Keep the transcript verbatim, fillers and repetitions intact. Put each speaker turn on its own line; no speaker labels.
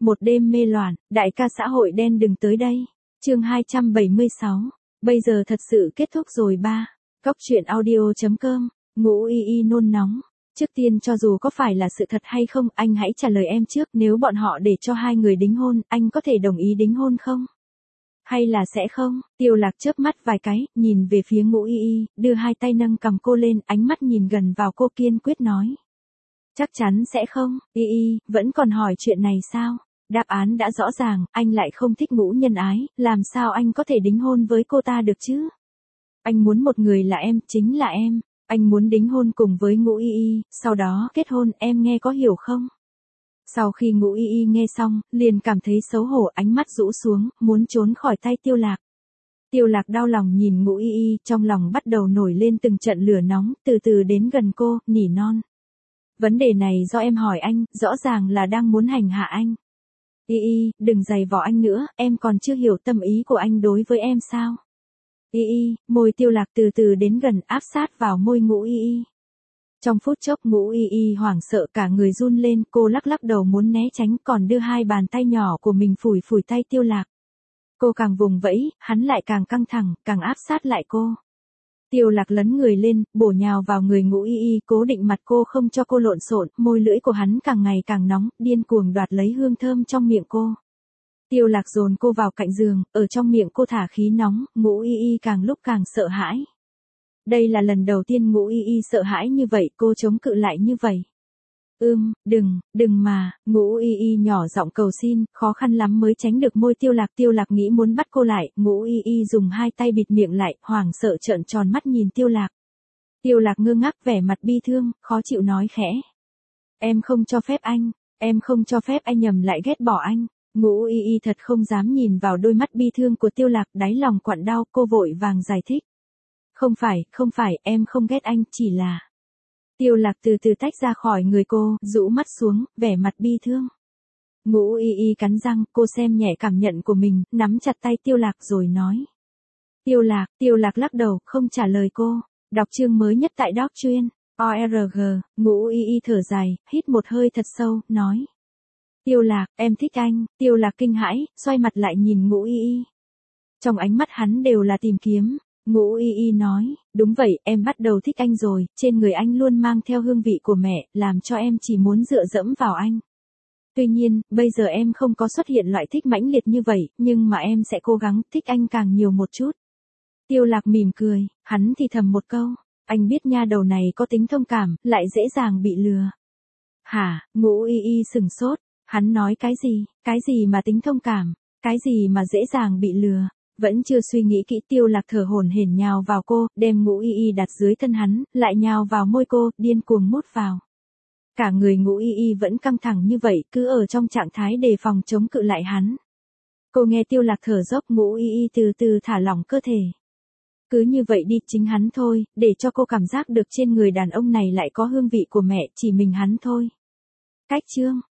một đêm mê loạn, đại ca xã hội đen đừng tới đây. Chương hai trăm bảy mươi sáu. Bây giờ thật sự kết thúc rồi ba. Góc truyện audio chấm com. Ngũ Y Y nôn nóng. Trước tiên cho dù có phải là sự thật hay không, anh hãy trả lời em trước, nếu bọn họ để cho hai người đính hôn, anh có thể đồng ý đính hôn không? Hay là sẽ không? Tiêu Lạc chớp mắt vài cái, nhìn về phía Ngũ Y Y, đưa hai tay nâng cầm cô lên, ánh mắt nhìn gần vào cô kiên quyết nói. Chắc chắn sẽ không. Y Y, vẫn còn hỏi chuyện này sao? Đáp án đã rõ ràng, anh lại không thích Ngũ Nhân Ái, làm sao anh có thể đính hôn với cô ta được chứ? Anh muốn một người là em, chính là em. Anh muốn đính hôn cùng với Ngũ Y Y, sau đó kết hôn, em nghe có hiểu không? Sau khi Ngũ Y Y nghe xong, liền cảm thấy xấu hổ, ánh mắt rũ xuống, muốn trốn khỏi tay Tiêu Lạc. Tiêu Lạc đau lòng nhìn Ngũ Y Y, trong lòng bắt đầu nổi lên từng trận lửa nóng, từ từ đến gần cô, nỉ non. Vấn đề này do em hỏi anh, rõ ràng là đang muốn hành hạ anh. Y Y, đừng giày vò anh nữa, em còn chưa hiểu tâm ý của anh đối với em sao? Y Y, môi Tiêu Lạc từ từ đến gần, áp sát vào môi Ngũ Y Y. Trong phút chốc Ngũ Y Y hoảng sợ cả người run lên, cô lắc lắc đầu muốn né tránh, còn đưa hai bàn tay nhỏ của mình phủi phủi tay Tiêu Lạc. Cô càng vùng vẫy, hắn lại càng căng thẳng, càng áp sát lại cô. Tiêu Lạc lấn người lên, bổ nhào vào người Ngũ Y Y, cố định mặt cô không cho cô lộn xộn, môi lưỡi của hắn càng ngày càng nóng, điên cuồng đoạt lấy hương thơm trong miệng cô. Tiêu Lạc dồn cô vào cạnh giường, ở trong miệng cô thả khí nóng, Ngũ Y Y càng lúc càng sợ hãi. Đây là lần đầu tiên Ngũ Y Y sợ hãi như vậy, cô chống cự lại như vậy. Ưm, đừng, đừng mà, Ngũ Y Y nhỏ giọng cầu xin, khó khăn lắm mới tránh được môi Tiêu Lạc. Tiêu Lạc nghĩ muốn bắt cô lại, Ngũ Y Y dùng hai tay bịt miệng lại, hoảng sợ trợn tròn mắt nhìn Tiêu Lạc. Tiêu Lạc ngơ ngác vẻ mặt bi thương, khó chịu nói khẽ. Em không cho phép anh, em không cho phép anh nhầm lại ghét bỏ anh. Ngũ Y Y thật không dám nhìn vào đôi mắt bi thương của Tiêu Lạc, đáy lòng quặn đau, cô vội vàng giải thích. Không phải, không phải, em không ghét anh, chỉ là... Tiêu Lạc từ từ tách ra khỏi người cô, rũ mắt xuống, vẻ mặt bi thương. Ngũ Y Y cắn răng, cô xem nhẹ cảm nhận của mình, nắm chặt tay Tiêu Lạc rồi nói. Tiêu Lạc, Tiêu Lạc lắc đầu, không trả lời cô. Đọc chương mới nhất tại Doc Chuyên, o rờ giê, Ngũ Y Y thở dài, hít một hơi thật sâu, nói. Tiêu Lạc, em thích anh. Tiêu Lạc kinh hãi, xoay mặt lại nhìn Ngũ Y Y. Trong ánh mắt hắn đều là tìm kiếm. Ngũ Y Y nói, đúng vậy, em bắt đầu thích anh rồi, trên người anh luôn mang theo hương vị của mẹ, làm cho em chỉ muốn dựa dẫm vào anh. Tuy nhiên, bây giờ em không có xuất hiện loại thích mãnh liệt như vậy, nhưng mà em sẽ cố gắng thích anh càng nhiều một chút. Tiêu Lạc mỉm cười, hắn thì thầm một câu, anh biết nha đầu này có tính thông cảm, lại dễ dàng bị lừa. Hả, Ngũ Y Y sừng sốt, hắn nói cái gì, cái gì mà tính thông cảm, cái gì mà dễ dàng bị lừa. Vẫn chưa suy nghĩ kỹ, Tiêu Lạc thở hổn hển nhào vào cô, đem Ngũ Y Y đặt dưới thân hắn, lại nhào vào môi cô, điên cuồng mút vào. Cả người Ngũ Y Y vẫn căng thẳng như vậy, cứ ở trong trạng thái đề phòng chống cự lại hắn. Cô nghe Tiêu Lạc thở dốc, Ngũ Y Y từ từ thả lỏng cơ thể. Cứ như vậy đi, chính hắn thôi, để cho cô cảm giác được trên người đàn ông này lại có hương vị của mẹ, chỉ mình hắn thôi. Cách chương